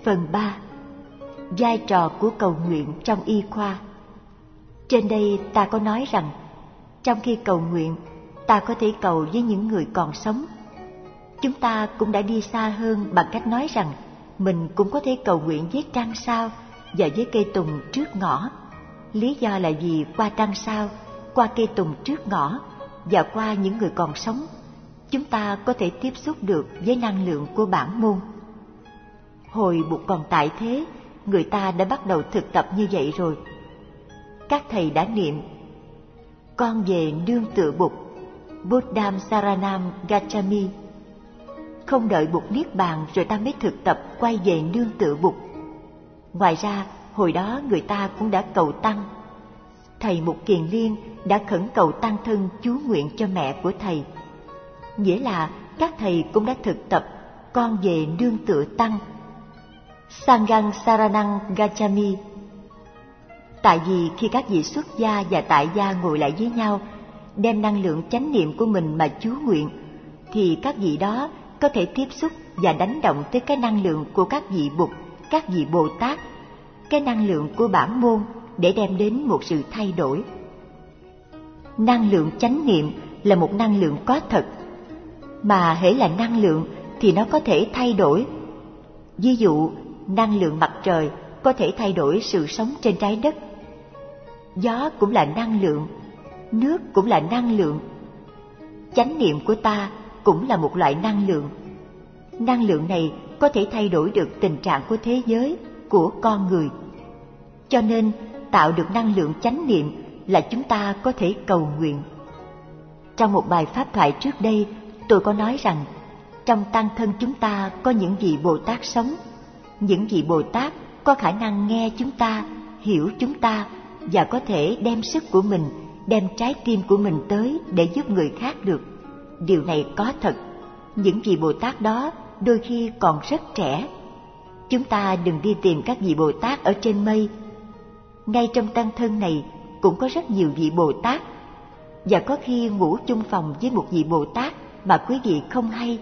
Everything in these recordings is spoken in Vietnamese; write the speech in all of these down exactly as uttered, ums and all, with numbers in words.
Phần ba. Vai trò của cầu nguyện trong y khoa. Trên đây ta có nói rằng, trong khi cầu nguyện, ta có thể cầu với những người còn sống. Chúng ta cũng đã đi xa hơn bằng cách nói rằng mình cũng có thể cầu nguyện với trăng sao và với cây tùng trước ngõ. Lý do là vì qua trăng sao, qua cây tùng trước ngõ và qua những người còn sống, chúng ta có thể tiếp xúc được với năng lượng của bản môn. Hồi Bụt còn tại thế, người ta đã bắt đầu thực tập như vậy rồi. Các thầy đã niệm: con về nương tựa Bụt, Buddham Saranam Gacchami. Không đợi Bụt niết bàn rồi ta mới thực tập quay về nương tựa Bụt. Ngoài ra, hồi đó người ta cũng đã cầu tăng. Thầy Mục Kiền Liên đã khẩn cầu tăng thân chú nguyện cho mẹ của thầy. Nghĩa là các thầy cũng đã thực tập con về nương tựa tăng, Sanghang Saranang Gacchami. Tại vì khi các vị xuất gia và tại gia ngồi lại với nhau, đem năng lượng chánh niệm của mình mà chú nguyện, thì các vị đó có thể tiếp xúc và đánh động tới cái năng lượng của các vị Bụt, các vị Bồ Tát, cái năng lượng của bản môn để đem đến một sự thay đổi. Năng lượng chánh niệm là một năng lượng có thật, mà hễ là năng lượng thì nó có thể thay đổi. Ví dụ, năng lượng mặt trời có thể thay đổi sự sống trên trái đất. Gió cũng là năng lượng, nước cũng là năng lượng. Chánh niệm của ta cũng là một loại năng lượng. Năng lượng này có thể thay đổi được tình trạng của thế giới, của con người. Cho nên, tạo được năng lượng chánh niệm là chúng ta có thể cầu nguyện. Trong một bài pháp thoại trước đây, tôi có nói rằng, trong tăng thân chúng ta có những vị Bồ Tát sống. Những vị Bồ Tát có khả năng nghe chúng ta, hiểu chúng ta và có thể đem sức của mình, đem trái tim của mình tới để giúp người khác được. Điều này có thật. Những vị Bồ Tát đó đôi khi còn rất trẻ. Chúng ta đừng đi tìm các vị Bồ Tát ở trên mây. Ngay trong tăng thân này cũng có rất nhiều vị Bồ Tát, và có khi ngủ chung phòng với một vị Bồ Tát mà quý vị không hay.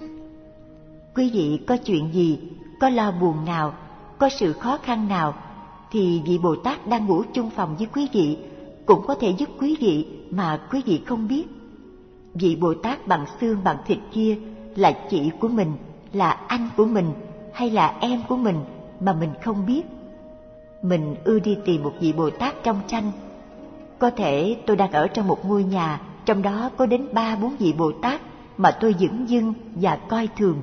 Quý vị có chuyện gì, có lo buồn nào, có sự khó khăn nào, thì vị Bồ Tát đang ngủ chung phòng với quý vị cũng có thể giúp quý vị mà quý vị không biết. Vị Bồ Tát bằng xương bằng thịt kia là chị của mình, là anh của mình hay là em của mình mà mình không biết. Mình ưa đi tìm một vị Bồ Tát trong tranh. Có thể tôi đang ở trong một ngôi nhà, trong đó có đến ba bốn vị Bồ Tát mà tôi dửng dưng và coi thường.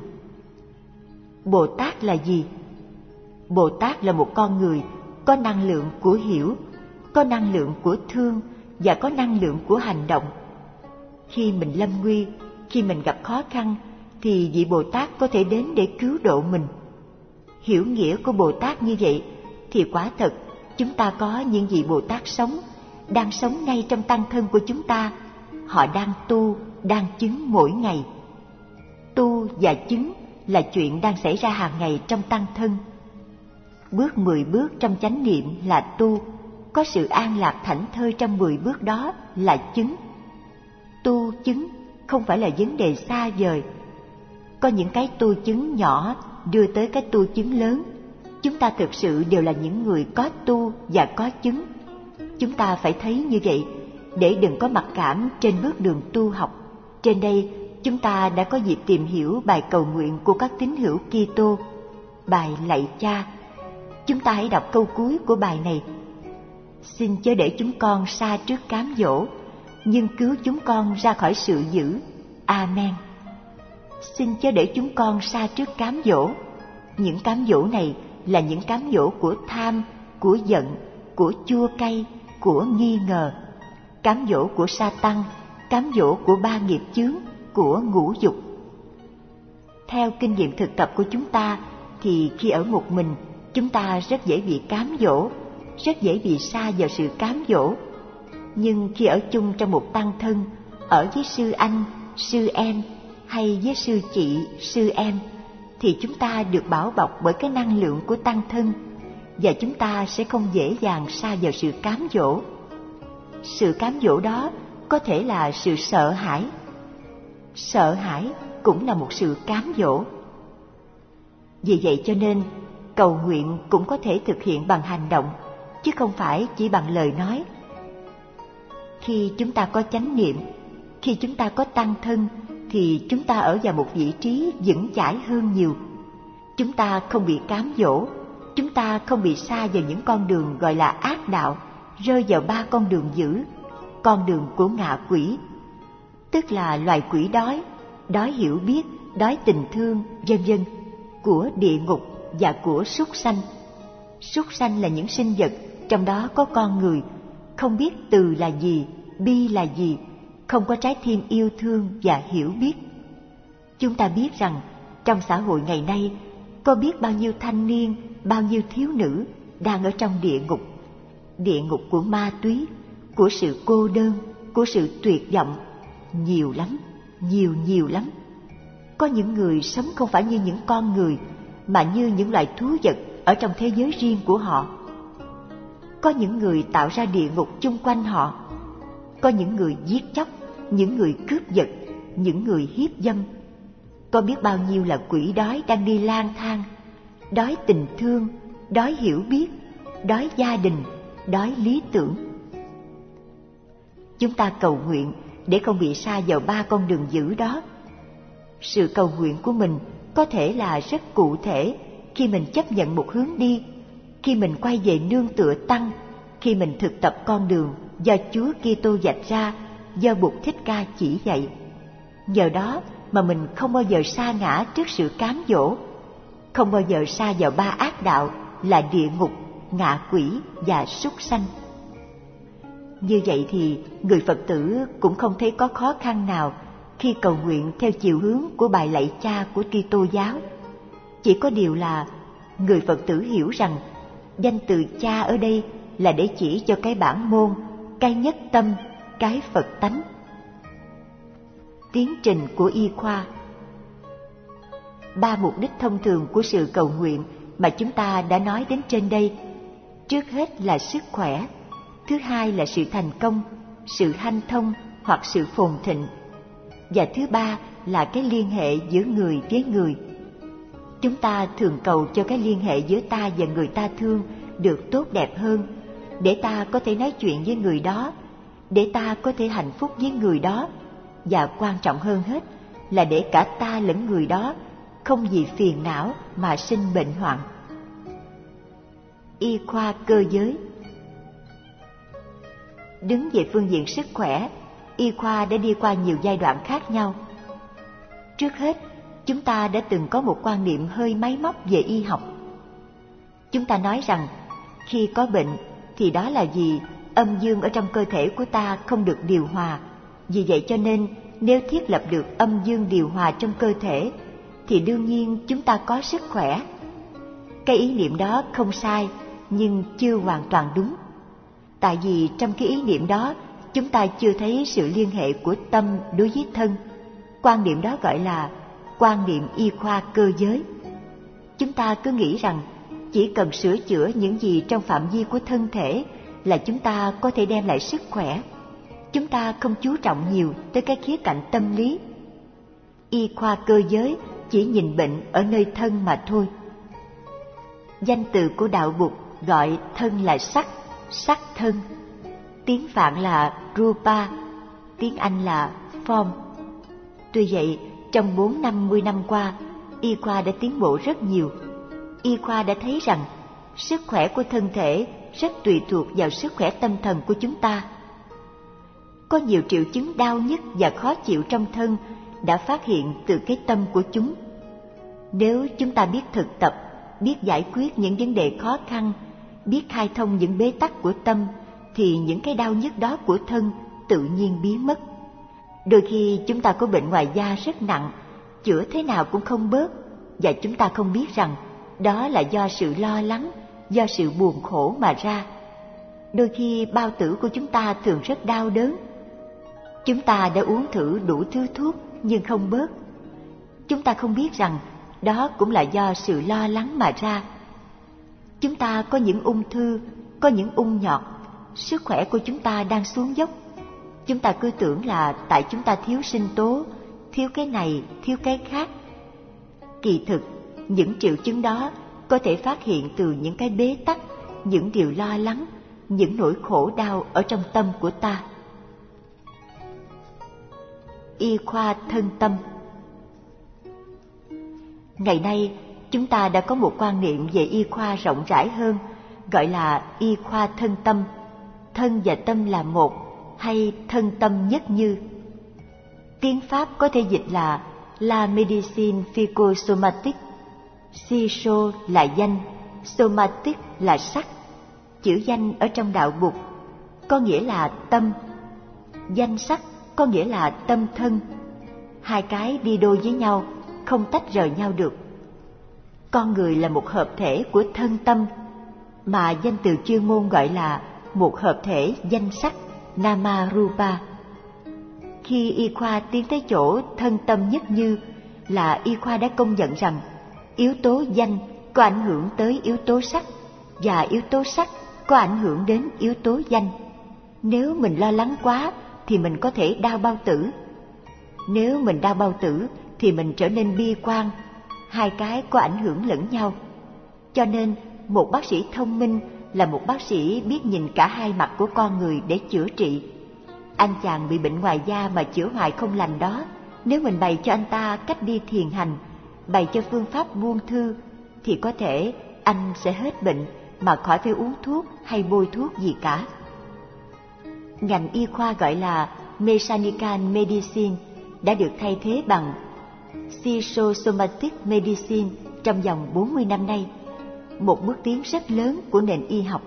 Bồ Tát là gì? Bồ Tát là một con người có năng lượng của hiểu, có năng lượng của thương và có năng lượng của hành động. Khi mình lâm nguy, khi mình gặp khó khăn, thì vị Bồ Tát có thể đến để cứu độ mình. Hiểu nghĩa của Bồ Tát như vậy, thì quả thật chúng ta có những vị Bồ Tát sống, đang sống ngay trong tăng thân của chúng ta. Họ đang tu, đang chứng mỗi ngày. Tu và chứng là chuyện đang xảy ra hàng ngày trong tăng thân. Bước mười bước trong chánh niệm là tu, có sự an lạc thảnh thơi trong mười bước đó là chứng. Tu chứng không phải là vấn đề xa vời. Có những cái tu chứng nhỏ đưa tới cái tu chứng lớn. Chúng ta thực sự đều là những người có tu và có chứng. Chúng ta phải thấy như vậy để đừng có mặc cảm trên bước đường tu học. Trên đây, chúng ta đã có dịp tìm hiểu bài cầu nguyện của các tín hữu Kitô, bài Lạy Cha. Chúng ta hãy đọc câu cuối của bài này: xin chớ để chúng con sa trước cám dỗ, nhưng cứu chúng con ra khỏi sự dữ. Amen. Xin chớ để chúng con sa trước cám dỗ. Những cám dỗ này là những cám dỗ của tham, của giận, của chua cay, của nghi ngờ, cám dỗ của Sa-tăng, cám dỗ của ba nghiệp chướng, của ngũ dục. Theo kinh nghiệm thực tập của chúng ta, thì khi ở một mình, chúng ta rất dễ bị cám dỗ, rất dễ bị sa vào sự cám dỗ. Nhưng khi ở chung trong một tăng thân, ở với sư anh, sư em hay với sư chị, sư em, thì chúng ta được bảo bọc bởi cái năng lượng của tăng thân, và chúng ta sẽ không dễ dàng sa vào sự cám dỗ. Sự cám dỗ đó có thể là sự sợ hãi. Sợ hãi cũng là một sự cám dỗ. Vì vậy cho nên, cầu nguyện cũng có thể thực hiện bằng hành động, chứ không phải chỉ bằng lời nói. Khi chúng ta có chánh niệm, khi chúng ta có tăng thân, thì chúng ta ở vào một vị trí vững chãi hơn nhiều. Chúng ta không bị cám dỗ, chúng ta không bị sa vào những con đường gọi là ác đạo, rơi vào ba con đường dữ, con đường của ngạ quỷ, tức là loài quỷ đói, đói hiểu biết, đói tình thương, vân vân, của địa ngục và của súc sanh. Súc sanh là những sinh vật, trong đó có con người, không biết từ là gì, bi là gì, không có trái tim yêu thương và hiểu biết. Chúng ta biết rằng trong xã hội ngày nay có biết bao nhiêu thanh niên, bao nhiêu thiếu nữ đang ở trong địa ngục, địa ngục của ma túy, của sự cô đơn, của sự tuyệt vọng, nhiều lắm, nhiều nhiều lắm. Có những người sống không phải như những con người, mà như những loài thú vật ở trong thế giới riêng của họ. Có những người tạo ra địa ngục chung quanh họ. Có những người giết chóc, những người cướp giật, những người hiếp dâm. Có biết bao nhiêu là quỷ đói đang đi lang thang, đói tình thương, đói hiểu biết, đói gia đình, đói lý tưởng. Chúng ta cầu nguyện để không bị sa vào ba con đường dữ đó. Sự cầu nguyện của mình có thể là rất cụ thể khi mình chấp nhận một hướng đi, khi mình quay về nương tựa Tăng, khi mình thực tập con đường do Chúa Kitô vạch ra, do Bụt Thích Ca chỉ dạy. Nhờ đó mà mình không bao giờ sa ngã trước sự cám dỗ, không bao giờ sa vào ba ác đạo là địa ngục, ngạ quỷ và súc sanh. Như vậy thì người Phật tử cũng không thấy có khó khăn nào khi cầu nguyện theo chiều hướng của bài lạy Cha của Kitô giáo. Chỉ có điều là người Phật tử hiểu rằng danh từ Cha ở đây là để chỉ cho cái bản môn, cái nhất tâm, cái Phật tánh. Tiến trình của y khoa. Ba mục đích thông thường của sự cầu nguyện mà chúng ta đã nói đến trên đây, trước hết là sức khỏe, thứ hai là sự thành công, sự hanh thông hoặc sự phồn thịnh, và thứ ba là cái liên hệ giữa người với người. Chúng ta thường cầu cho cái liên hệ giữa ta và người ta thương được tốt đẹp hơn, để ta có thể nói chuyện với người đó, để ta có thể hạnh phúc với người đó, và quan trọng hơn hết là để cả ta lẫn người đó không vì phiền não mà sinh bệnh hoạn. Y khoa cơ giới. Đứng về phương diện sức khỏe, y khoa đã đi qua nhiều giai đoạn khác nhau. Trước hết, chúng ta đã từng có một quan niệm hơi máy móc về y học. Chúng ta nói rằng khi có bệnh thì đó là vì âm dương ở trong cơ thể của ta không được điều hòa. Vì vậy cho nên nếu thiết lập được âm dương điều hòa trong cơ thể thì đương nhiên chúng ta có sức khỏe. Cái ý niệm đó không sai, nhưng chưa hoàn toàn đúng. Tại vì trong cái ý niệm đó chúng ta chưa thấy sự liên hệ của tâm đối với thân. Quan niệm đó gọi là quan niệm y khoa cơ giới. Chúng ta cứ nghĩ rằng chỉ cần sửa chữa những gì trong phạm vi của thân thể là chúng ta có thể đem lại sức khỏe. Chúng ta không chú trọng nhiều tới cái khía cạnh tâm lý. Y khoa cơ giới chỉ nhìn bệnh ở nơi thân mà thôi. Danh từ của đạo Bụt gọi thân là sắc, sắc thân. Tiếng Phạn là Rupa, tiếng Anh là Form. Tuy vậy, trong bốn năm mươi năm qua, y khoa đã tiến bộ rất nhiều. Y khoa đã thấy rằng sức khỏe của thân thể rất tùy thuộc vào sức khỏe tâm thần của chúng ta. Có nhiều triệu chứng đau nhức và khó chịu trong thân đã phát hiện từ cái tâm của chúng. Nếu chúng ta biết thực tập, biết giải quyết những vấn đề khó khăn, biết khai thông những bế tắc của tâm, thì những cái đau nhức đó của thân tự nhiên biến mất. Đôi khi chúng ta có bệnh ngoài da rất nặng, chữa thế nào cũng không bớt, và chúng ta không biết rằng đó là do sự lo lắng, do sự buồn khổ mà ra. Đôi khi bao tử của chúng ta thường rất đau đớn. Chúng ta đã uống thử đủ thứ thuốc nhưng không bớt. Chúng ta không biết rằng đó cũng là do sự lo lắng mà ra. Chúng ta có những ung thư, có những ung nhọt, sức khỏe của chúng ta đang xuống dốc. Chúng ta cứ tưởng là tại chúng ta thiếu sinh tố, thiếu cái này, thiếu cái khác. Kỳ thực, những triệu chứng đó có thể phát hiện từ những cái bế tắc, những điều lo lắng, những nỗi khổ đau ở trong tâm của ta. Y khoa thân tâm. Ngày nay, chúng ta đã có một quan niệm về y khoa rộng rãi hơn, gọi là y khoa thân tâm. Thân và tâm là một, hay thân tâm nhất như. Tiếng Pháp có thể dịch là La Médecine Psychosomatique. Psycho là danh, somatic là sắc. Chữ danh ở trong đạo Bụt có nghĩa là tâm, danh sắc có nghĩa là tâm thân. Hai cái đi đôi với nhau, không tách rời nhau được. Con người là một hợp thể của thân tâm, mà danh từ chuyên môn gọi là một hợp thể danh sắc, Nama Rupa. Khi y khoa tiến tới chỗ thân tâm nhất như, là y khoa đã công nhận rằng yếu tố danh có ảnh hưởng tới yếu tố sắc, và yếu tố sắc có ảnh hưởng đến yếu tố danh. Nếu mình lo lắng quá thì mình có thể đau bao tử. Nếu mình đau bao tử thì mình trở nên bi quan. Hai cái có ảnh hưởng lẫn nhau. Cho nên một bác sĩ thông minh là một bác sĩ biết nhìn cả hai mặt của con người để chữa trị. Anh chàng bị bệnh ngoài da mà chữa hoài không lành đó, nếu mình bày cho anh ta cách đi thiền hành, bày cho phương pháp buông thư, thì có thể anh sẽ hết bệnh mà khỏi phải uống thuốc hay bôi thuốc gì cả. Ngành y khoa gọi là Mechanical Medicine đã được thay thế bằng Psychosomatic Medicine trong vòng bốn mươi năm nay, một bước tiến rất lớn của nền y học.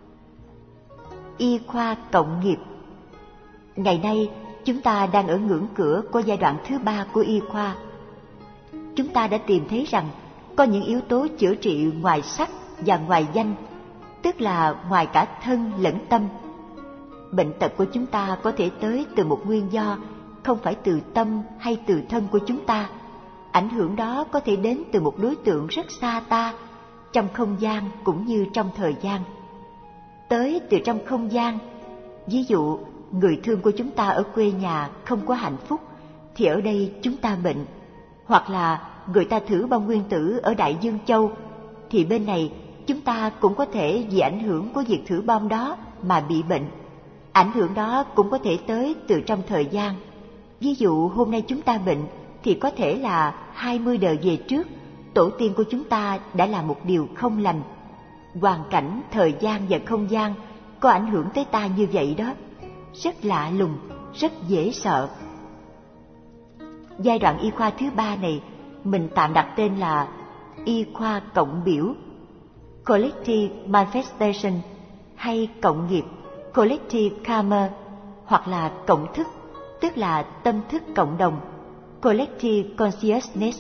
Y khoa cộng nghiệp. Ngày nay, chúng ta đang ở ngưỡng cửa của giai đoạn thứ ba của y khoa. Chúng ta đã tìm thấy rằng có những yếu tố chữa trị ngoài sắc và ngoài danh, tức là ngoài cả thân lẫn tâm. Bệnh tật của chúng ta có thể tới từ một nguyên do, không phải từ tâm hay từ thân của chúng ta. Ảnh hưởng đó có thể đến từ một đối tượng rất xa ta, trong không gian cũng như trong thời gian. Tới từ trong không gian, ví dụ người thương của chúng ta ở quê nhà không có hạnh phúc, thì ở đây chúng ta bệnh. Hoặc là người ta thử bom nguyên tử ở Đại Dương Châu, thì bên này chúng ta cũng có thể vì ảnh hưởng của việc thử bom đó mà bị bệnh. Ảnh hưởng đó cũng có thể tới từ trong thời gian. Ví dụ hôm nay chúng ta bệnh, thì có thể là hai mươi đời về trước, tổ tiên của chúng ta đã làm một điều không lành. Hoàn cảnh, thời gian và không gian có ảnh hưởng tới ta như vậy đó. Rất lạ lùng, rất dễ sợ. Giai đoạn y khoa thứ ba này, mình tạm đặt tên là y khoa cộng biểu, Collective Manifestation, hay cộng nghiệp, Collective Karma, hoặc là cộng thức, tức là tâm thức cộng đồng, Collective Consciousness.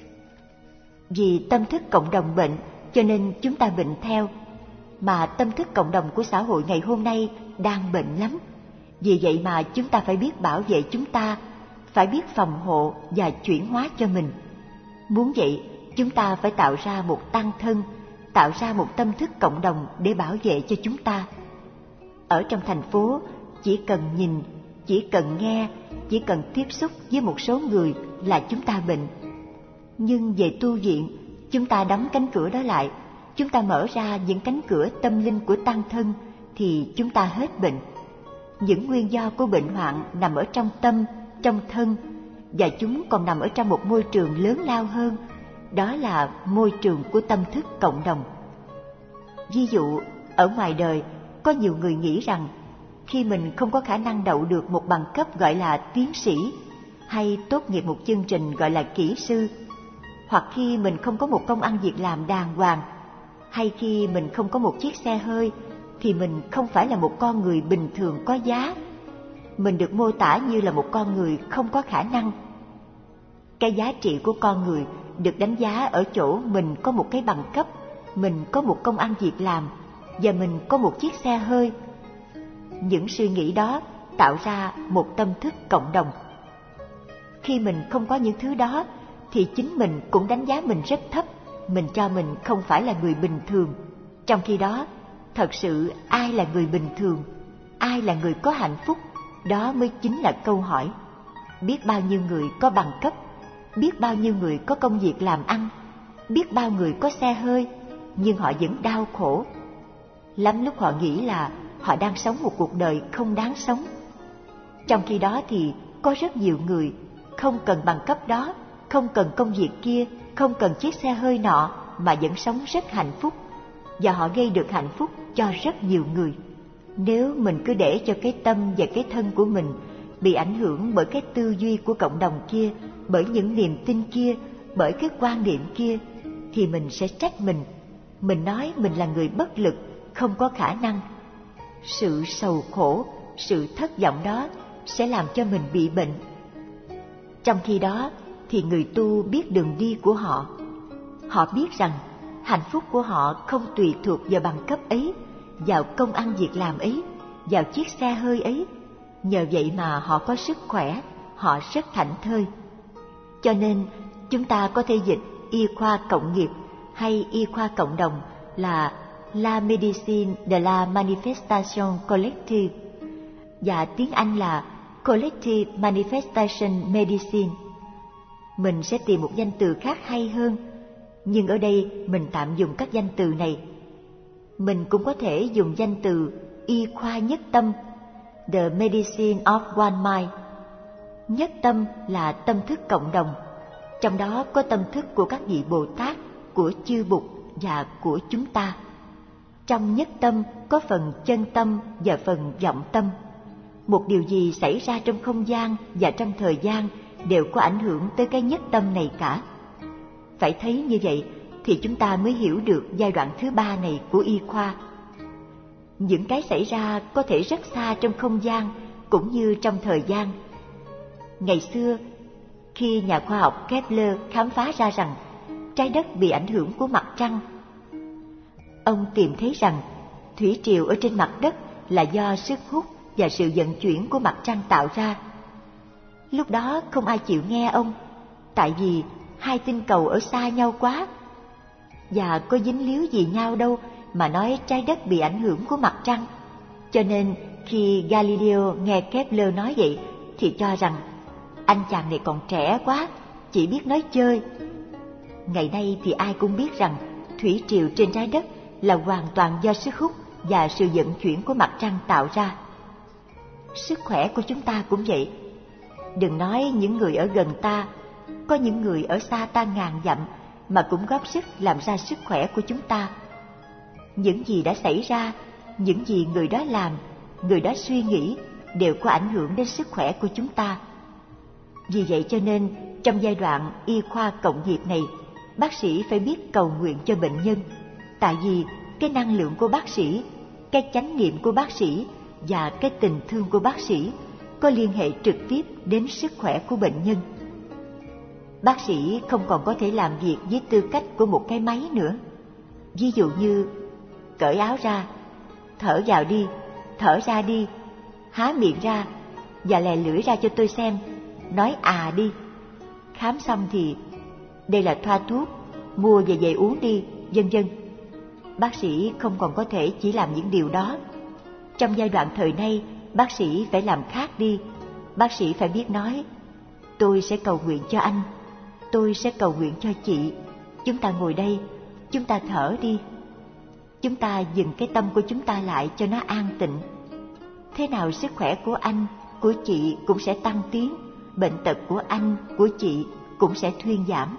Vì tâm thức cộng đồng bệnh, cho nên chúng ta bệnh theo. Mà tâm thức cộng đồng của xã hội ngày hôm nay đang bệnh lắm. Vì vậy mà chúng ta phải biết bảo vệ chúng ta, phải biết phòng hộ và chuyển hóa cho mình. Muốn vậy, chúng ta phải tạo ra một tăng thân, tạo ra một tâm thức cộng đồng để bảo vệ cho chúng ta. Ở trong thành phố, chỉ cần nhìn, chỉ cần nghe, chỉ cần tiếp xúc với một số người là chúng ta bệnh. Nhưng về tu viện, chúng ta đóng cánh cửa đó lại, chúng ta mở ra những cánh cửa tâm linh của tăng thân, thì chúng ta hết bệnh. Những nguyên do của bệnh hoạn nằm ở trong tâm, trong thân, và chúng còn nằm ở trong một môi trường lớn lao hơn, đó là môi trường của tâm thức cộng đồng. Ví dụ, ở ngoài đời, có nhiều người nghĩ rằng khi mình không có khả năng đậu được một bằng cấp gọi là tiến sĩ, hay tốt nghiệp một chương trình gọi là kỹ sư, hoặc khi mình không có một công ăn việc làm đàng hoàng, hay khi mình không có một chiếc xe hơi, thì mình không phải là một con người bình thường có giá. Mình được mô tả như là một con người không có khả năng. Cái giá trị của con người được đánh giá ở chỗ mình có một cái bằng cấp, mình có một công ăn việc làm, và mình có một chiếc xe hơi. Những suy nghĩ đó tạo ra một tâm thức cộng đồng. Khi mình không có những thứ đó, thì chính mình cũng đánh giá mình rất thấp. Mình cho mình không phải là người bình thường. Trong khi đó, thật sự ai là người bình thường, ai là người có hạnh phúc, đó mới chính là câu hỏi. Biết bao nhiêu người có bằng cấp, biết bao nhiêu người có công việc làm ăn, biết bao người có xe hơi, nhưng họ vẫn đau khổ. Lắm lúc họ nghĩ là họ đang sống một cuộc đời không đáng sống. Trong khi đó thì có rất nhiều người không cần bằng cấp đó, không cần công việc kia, không cần chiếc xe hơi nọ mà vẫn sống rất hạnh phúc, và họ gây được hạnh phúc cho rất nhiều người. Nếu mình cứ để cho cái tâm và cái thân của mình bị ảnh hưởng bởi cái tư duy của cộng đồng kia, bởi những niềm tin kia, bởi cái quan niệm kia, thì mình sẽ trách mình. Mình nói mình là người bất lực, không có khả năng. Sự sầu khổ, sự thất vọng đó sẽ làm cho mình bị bệnh. Trong khi đó thì người tu biết đường đi của họ. Họ biết rằng hạnh phúc của họ không tùy thuộc vào bằng cấp ấy, vào công ăn việc làm ấy, vào chiếc xe hơi ấy. Nhờ vậy mà họ có sức khỏe, họ rất thảnh thơi. Cho nên chúng ta có thể dịch y khoa cộng nghiệp hay y khoa cộng đồng là La Médecine de la Manifestation Collective, và tiếng Anh là Collective Manifestation Medicine. Mình sẽ tìm một danh từ khác hay hơn, nhưng ở đây mình tạm dùng các danh từ này. Mình cũng có thể dùng danh từ y khoa nhất tâm, The Medicine of One Mind. Nhất tâm là tâm thức cộng đồng, trong đó có tâm thức của các vị Bồ Tát, của chư Bụt và của chúng ta. Trong nhất tâm có phần chân tâm và phần vọng tâm. Một điều gì xảy ra trong không gian và trong thời gian đều có ảnh hưởng tới cái nhất tâm này cả. Phải thấy như vậy thì chúng ta mới hiểu được giai đoạn thứ ba này của y khoa. Những cái xảy ra có thể rất xa trong không gian cũng như trong thời gian. Ngày xưa, khi nhà khoa học Kepler khám phá ra rằng trái đất bị ảnh hưởng của mặt trăng, ông tìm thấy rằng thủy triều ở trên mặt đất là do sức hút và sự vận chuyển của mặt trăng tạo ra. Lúc đó không ai chịu nghe ông, tại vì hai tinh cầu ở xa nhau quá, và có dính líu gì nhau đâu mà nói trái đất bị ảnh hưởng của mặt trăng. Cho nên khi Galileo nghe Kepler nói vậy thì cho rằng anh chàng này còn trẻ quá, chỉ biết nói chơi. Ngày nay thì ai cũng biết rằng thủy triều trên trái đất là hoàn toàn do sức hút và sự vận chuyển của mặt trăng tạo ra. Sức khỏe của chúng ta cũng vậy. Đừng nói những người ở gần ta, có những người ở xa ta ngàn dặm mà cũng góp sức làm ra sức khỏe của chúng ta. Những gì đã xảy ra, những gì người đó làm, người đó suy nghĩ đều có ảnh hưởng đến sức khỏe của chúng ta. Vì vậy cho nên trong giai đoạn y khoa cộng nghiệp này, bác sĩ phải biết cầu nguyện cho bệnh nhân. Tại vì cái năng lượng của bác sĩ, cái chánh niệm của bác sĩ và cái tình thương của bác sĩ có liên hệ trực tiếp đến sức khỏe của bệnh nhân. Bác sĩ không còn có thể làm việc với tư cách của một cái máy nữa. Ví dụ như cởi áo ra, thở vào đi, thở ra đi, há miệng ra và lè lưỡi ra cho tôi xem, nói à đi. Khám xong thì đây là thoa thuốc, mua về về uống đi, vân vân. Bác sĩ không còn có thể chỉ làm những điều đó. Trong giai đoạn thời nay, bác sĩ phải làm khác đi. Bác sĩ phải biết nói, tôi sẽ cầu nguyện cho anh, tôi sẽ cầu nguyện cho chị. Chúng ta ngồi đây, chúng ta thở đi. Chúng ta dừng cái tâm của chúng ta lại cho nó an tịnh. Thế nào sức khỏe của anh, của chị cũng sẽ tăng tiến, bệnh tật của anh, của chị cũng sẽ thuyên giảm.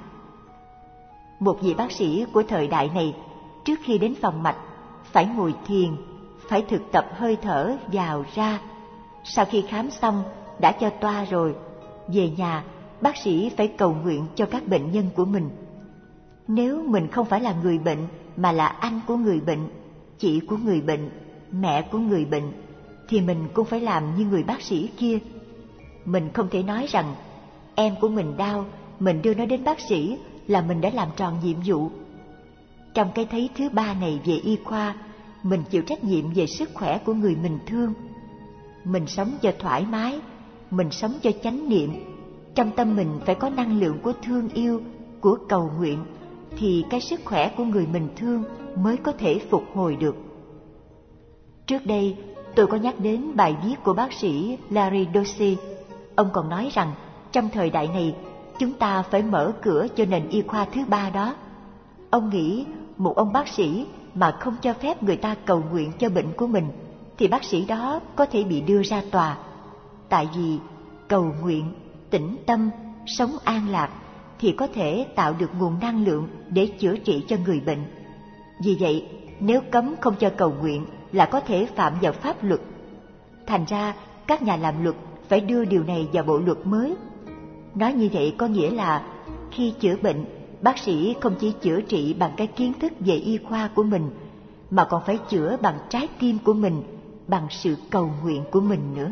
Một vị bác sĩ của thời đại này, trước khi đến phòng mạch, phải ngồi thiền, phải thực tập hơi thở vào ra. Sau khi khám xong, đã cho toa rồi, về nhà, bác sĩ phải cầu nguyện cho các bệnh nhân của mình. Nếu mình không phải là người bệnh, mà là anh của người bệnh, chị của người bệnh, mẹ của người bệnh, thì mình cũng phải làm như người bác sĩ kia. Mình không thể nói rằng em của mình đau, mình đưa nó đến bác sĩ là mình đã làm tròn nhiệm vụ. Trong cái thấy thứ ba này về y khoa, mình chịu trách nhiệm về sức khỏe của người mình thương. Mình sống cho thoải mái, mình sống cho chánh niệm. Trong tâm mình phải có năng lượng của thương yêu, của cầu nguyện, thì cái sức khỏe của người mình thương mới có thể phục hồi được. Trước đây, tôi có nhắc đến bài viết của bác sĩ Larry Dossey. Ông còn nói rằng trong thời đại này, chúng ta phải mở cửa cho nền y khoa thứ ba đó. Ông nghĩ một ông bác sĩ mà không cho phép người ta cầu nguyện cho bệnh của mình, thì bác sĩ đó có thể bị đưa ra tòa. Tại vì cầu nguyện, tĩnh tâm, sống an lạc thì có thể tạo được nguồn năng lượng để chữa trị cho người bệnh. Vì vậy, nếu cấm không cho cầu nguyện là có thể phạm vào pháp luật. Thành ra, các nhà làm luật phải đưa điều này vào bộ luật mới. Nói như vậy có nghĩa là khi chữa bệnh, bác sĩ không chỉ chữa trị bằng cái kiến thức về y khoa của mình, mà còn phải chữa bằng trái tim của mình, bằng sự cầu nguyện của mình nữa.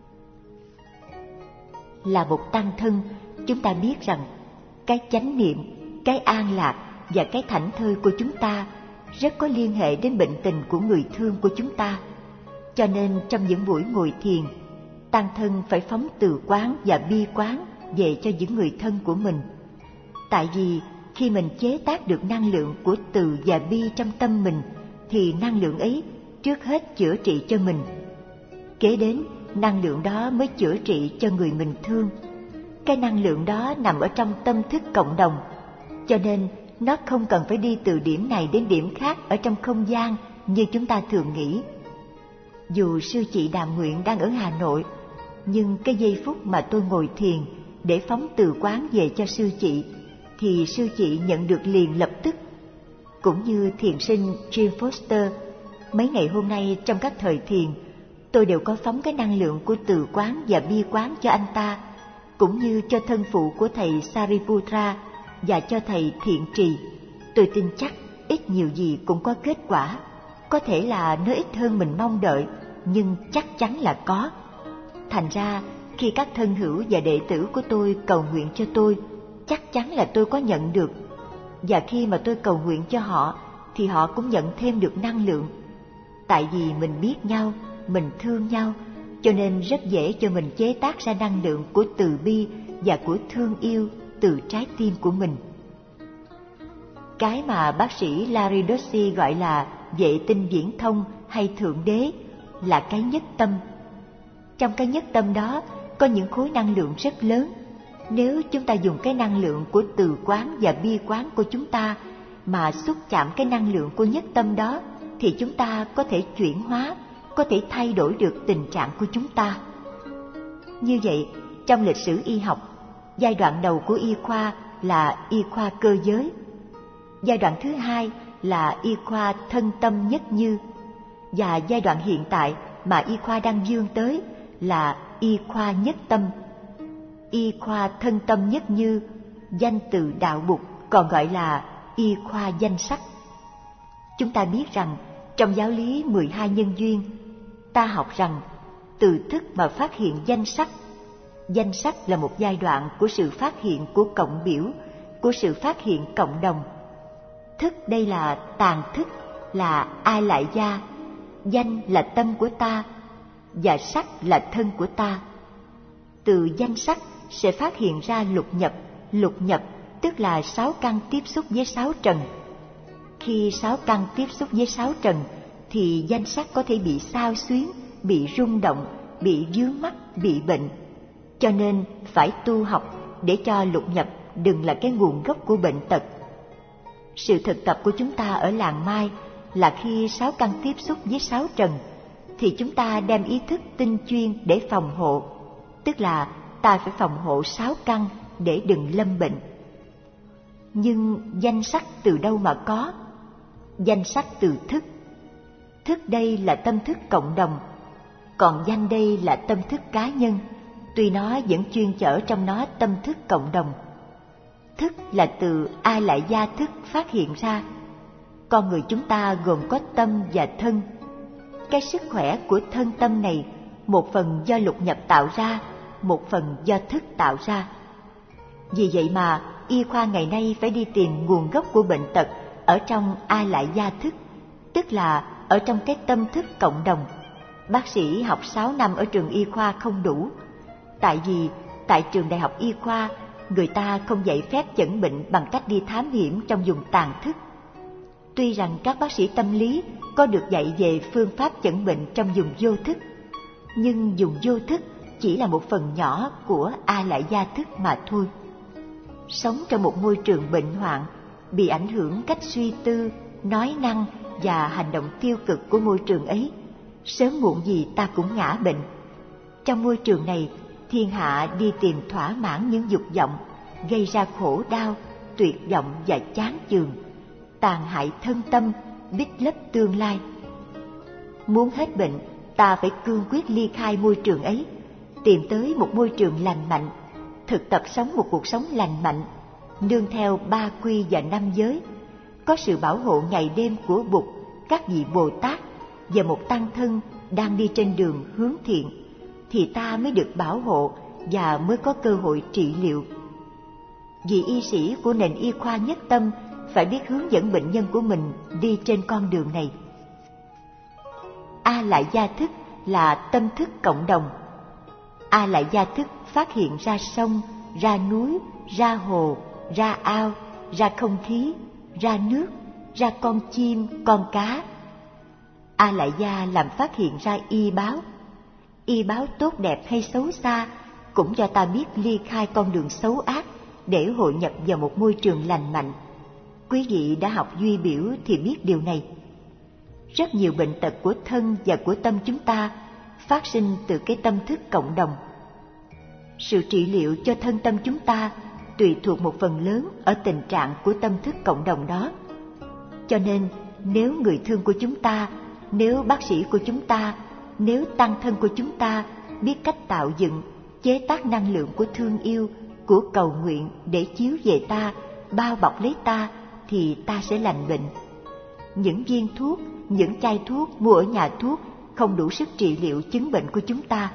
Là một tăng thân, chúng ta biết rằng cái chánh niệm, cái an lạc và cái thảnh thơi của chúng ta rất có liên hệ đến bệnh tình của người thương của chúng ta. Cho nên trong những buổi ngồi thiền, tăng thân phải phóng từ quán và bi quán về cho những người thân của mình. Tại vì khi mình chế tác được năng lượng của từ và bi trong tâm mình, thì năng lượng ấy trước hết chữa trị cho mình. Kế đến, năng lượng đó mới chữa trị cho người mình thương. Cái năng lượng đó nằm ở trong tâm thức cộng đồng, cho nên nó không cần phải đi từ điểm này đến điểm khác ở trong không gian như chúng ta thường nghĩ. Dù sư chị Đàm Nguyện đang ở Hà Nội, nhưng cái giây phút mà tôi ngồi thiền để phóng từ quán về cho sư chị, thì sư chị nhận được liền lập tức. Cũng như thiền sinh Jim Foster, mấy ngày hôm nay trong các thời thiền, tôi đều có phóng cái năng lượng của từ quán và bi quán cho anh ta, cũng như cho thân phụ của thầy Sariputra và cho thầy Thiện Trì. Tôi tin chắc ít nhiều gì cũng có kết quả. Có thể là nó ít hơn mình mong đợi, nhưng chắc chắn là có. Thành ra, khi các thân hữu và đệ tử của tôi cầu nguyện cho tôi, chắc chắn là tôi có nhận được. Và khi mà tôi cầu nguyện cho họ, thì họ cũng nhận thêm được năng lượng. Tại vì mình biết nhau, mình thương nhau, cho nên rất dễ cho mình chế tác ra năng lượng của từ bi và của thương yêu từ trái tim của mình. Cái mà bác sĩ Larry Dossey gọi là vệ tinh viễn thông hay thượng đế là cái nhất tâm. Trong cái nhất tâm đó có những khối năng lượng rất lớn. Nếu chúng ta dùng cái năng lượng của từ quán và bi quán của chúng ta mà xúc chạm cái năng lượng của nhất tâm đó, thì chúng ta có thể chuyển hóa, có thể thay đổi được tình trạng của chúng ta. Như vậy, trong lịch sử y học, giai đoạn đầu của y khoa là y khoa cơ giới, giai đoạn thứ hai là y khoa thân tâm nhất như, và giai đoạn hiện tại mà y khoa đang vươn tới là y khoa nhất tâm. Y khoa thân tâm nhất như, danh từ đạo Bụt còn gọi là y khoa danh sắc. Chúng ta biết rằng trong giáo lý mười hai nhân duyên, ta học rằng từ thức mà phát hiện danh sắc. Danh sắc là một giai đoạn của sự phát hiện của cộng biểu, của sự phát hiện cộng đồng. Thức đây là tàn thức, là ai lại gia, danh là tâm của ta, và sắc là thân của ta. Từ danh sắc sẽ phát hiện ra lục nhập. Lục nhập tức là sáu căn tiếp xúc với sáu trần. Khi sáu căn tiếp xúc với sáu trần, thì danh sắc có thể bị xao xuyến, bị rung động, bị vướng mắc, bị bệnh. Cho nên phải tu học để cho lục nhập đừng là cái nguồn gốc của bệnh tật. Sự thực tập của chúng ta ở làng Mai là khi sáu căn tiếp xúc với sáu trần, thì chúng ta đem ý thức tinh chuyên để phòng hộ, tức là ta phải phòng hộ sáu căn để đừng lâm bệnh. Nhưng danh sắc từ đâu mà có? Danh sắc từ thức. Thức đây là tâm thức cộng đồng, còn danh đây là tâm thức cá nhân, tuy nó vẫn chuyên chở trong nó tâm thức cộng đồng. Thức là từ ai lại gia thức phát hiện ra. Con người chúng ta gồm có tâm và thân. Cái sức khỏe của thân tâm này một phần do lục nhập tạo ra, một phần do thức tạo ra. Vì vậy mà y khoa ngày nay phải đi tìm nguồn gốc của bệnh tật ở trong ai lại gia thức, tức là ở trong cái tâm thức cộng đồng. Bác sĩ học sáu năm ở trường y khoa không đủ, tại vì tại trường đại học y khoa người ta không dạy phép chẩn bệnh bằng cách đi thám hiểm trong vùng tàn thức. Tuy rằng các bác sĩ tâm lý có được dạy về phương pháp chẩn bệnh trong vùng vô thức, nhưng vùng vô thức chỉ là một phần nhỏ của ai lại gia thức mà thôi. Sống trong một môi trường bệnh hoạn, bị ảnh hưởng cách suy tư, nói năng và hành động tiêu cực của môi trường ấy, sớm muộn gì ta cũng ngã bệnh. Trong môi trường này, thiên hạ đi tìm thỏa mãn những dục vọng, gây ra khổ đau, tuyệt vọng và chán chường, tàn hại thân tâm, bít lấp tương lai. Muốn hết bệnh, ta phải cương quyết ly khai môi trường ấy, tìm tới một môi trường lành mạnh, thực tập sống một cuộc sống lành mạnh, nương theo ba quy và năm giới, có sự bảo hộ ngày đêm của Bụt, các vị Bồ Tát và một tăng thân đang đi trên đường hướng thiện, thì ta mới được bảo hộ và mới có cơ hội trị liệu. Vị y sĩ của nền y khoa nhất tâm phải biết hướng dẫn bệnh nhân của mình đi trên con đường này. A lại gia thức là tâm thức cộng đồng. A lại gia thức phát hiện ra sông, ra núi, ra hồ, ra ao, ra không khí, ra nước, ra con chim, con cá. A lại gia làm phát hiện ra y báo. Y báo tốt đẹp hay xấu xa cũng cho ta biết ly khai con đường xấu ác để hội nhập vào một môi trường lành mạnh. Quý vị đã học duy biểu thì biết điều này. Rất nhiều bệnh tật của thân và của tâm chúng ta phát sinh từ cái tâm thức cộng đồng. Sự trị liệu cho thân tâm chúng ta tùy thuộc một phần lớn ở tình trạng của tâm thức cộng đồng đó. Cho nên, nếu người thương của chúng ta, nếu bác sĩ của chúng ta, nếu tăng thân của chúng ta biết cách tạo dựng, chế tác năng lượng của thương yêu, của cầu nguyện để chiếu về ta, bao bọc lấy ta, thì ta sẽ lành bệnh. Những viên thuốc, những chai thuốc mua ở nhà thuốc không đủ sức trị liệu chứng bệnh của chúng ta.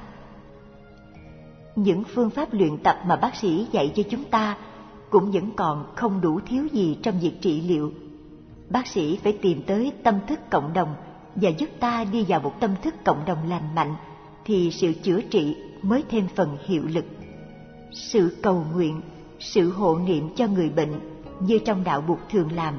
Những phương pháp luyện tập mà bác sĩ dạy cho chúng ta cũng vẫn còn không đủ thiếu gì trong việc trị liệu. Bác sĩ phải tìm tới tâm thức cộng đồng và giúp ta đi vào một tâm thức cộng đồng lành mạnh, thì sự chữa trị mới thêm phần hiệu lực. Sự cầu nguyện, sự hộ niệm cho người bệnh như trong đạo Bụt thường làm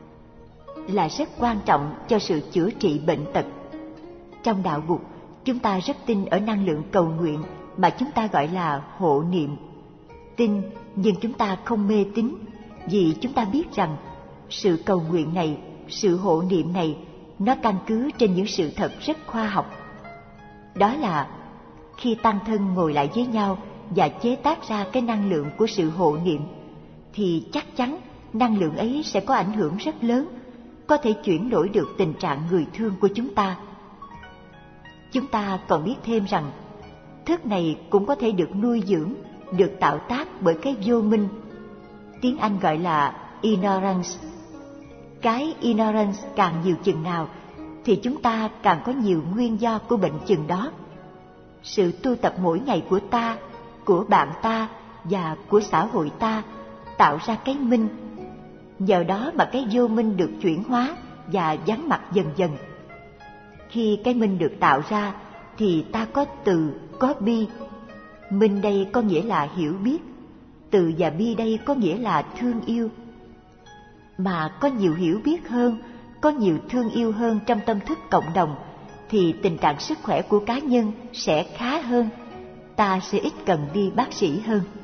là rất quan trọng cho sự chữa trị bệnh tật. Trong đạo Bụt, chúng ta rất tin ở năng lượng cầu nguyện mà chúng ta gọi là hộ niệm. Tin, nhưng chúng ta không mê tín, vì chúng ta biết rằng sự cầu nguyện này, sự hộ niệm này, nó căn cứ trên những sự thật rất khoa học. Đó là khi tăng thân ngồi lại với nhau và chế tác ra cái năng lượng của sự hộ niệm, thì chắc chắn năng lượng ấy sẽ có ảnh hưởng rất lớn, có thể chuyển đổi được tình trạng người thương của chúng ta. Chúng ta còn biết thêm rằng thức này cũng có thể được nuôi dưỡng, được tạo tác bởi cái vô minh. Tiếng Anh gọi là ignorance. Cái ignorance càng nhiều chừng nào thì chúng ta càng có nhiều nguyên do của bệnh chừng đó. Sự tu tập mỗi ngày của ta, của bạn ta và của xã hội ta tạo ra cái minh. Nhờ đó mà cái vô minh được chuyển hóa và vắng mặt dần dần. Khi cái minh được tạo ra thì ta có từ, có bi. Minh đây có nghĩa là hiểu biết, từ và bi đây có nghĩa là thương yêu. Mà có nhiều hiểu biết hơn, có nhiều thương yêu hơn trong tâm thức cộng đồng, thì tình trạng sức khỏe của cá nhân sẽ khá hơn, ta sẽ ít cần đi bác sĩ hơn.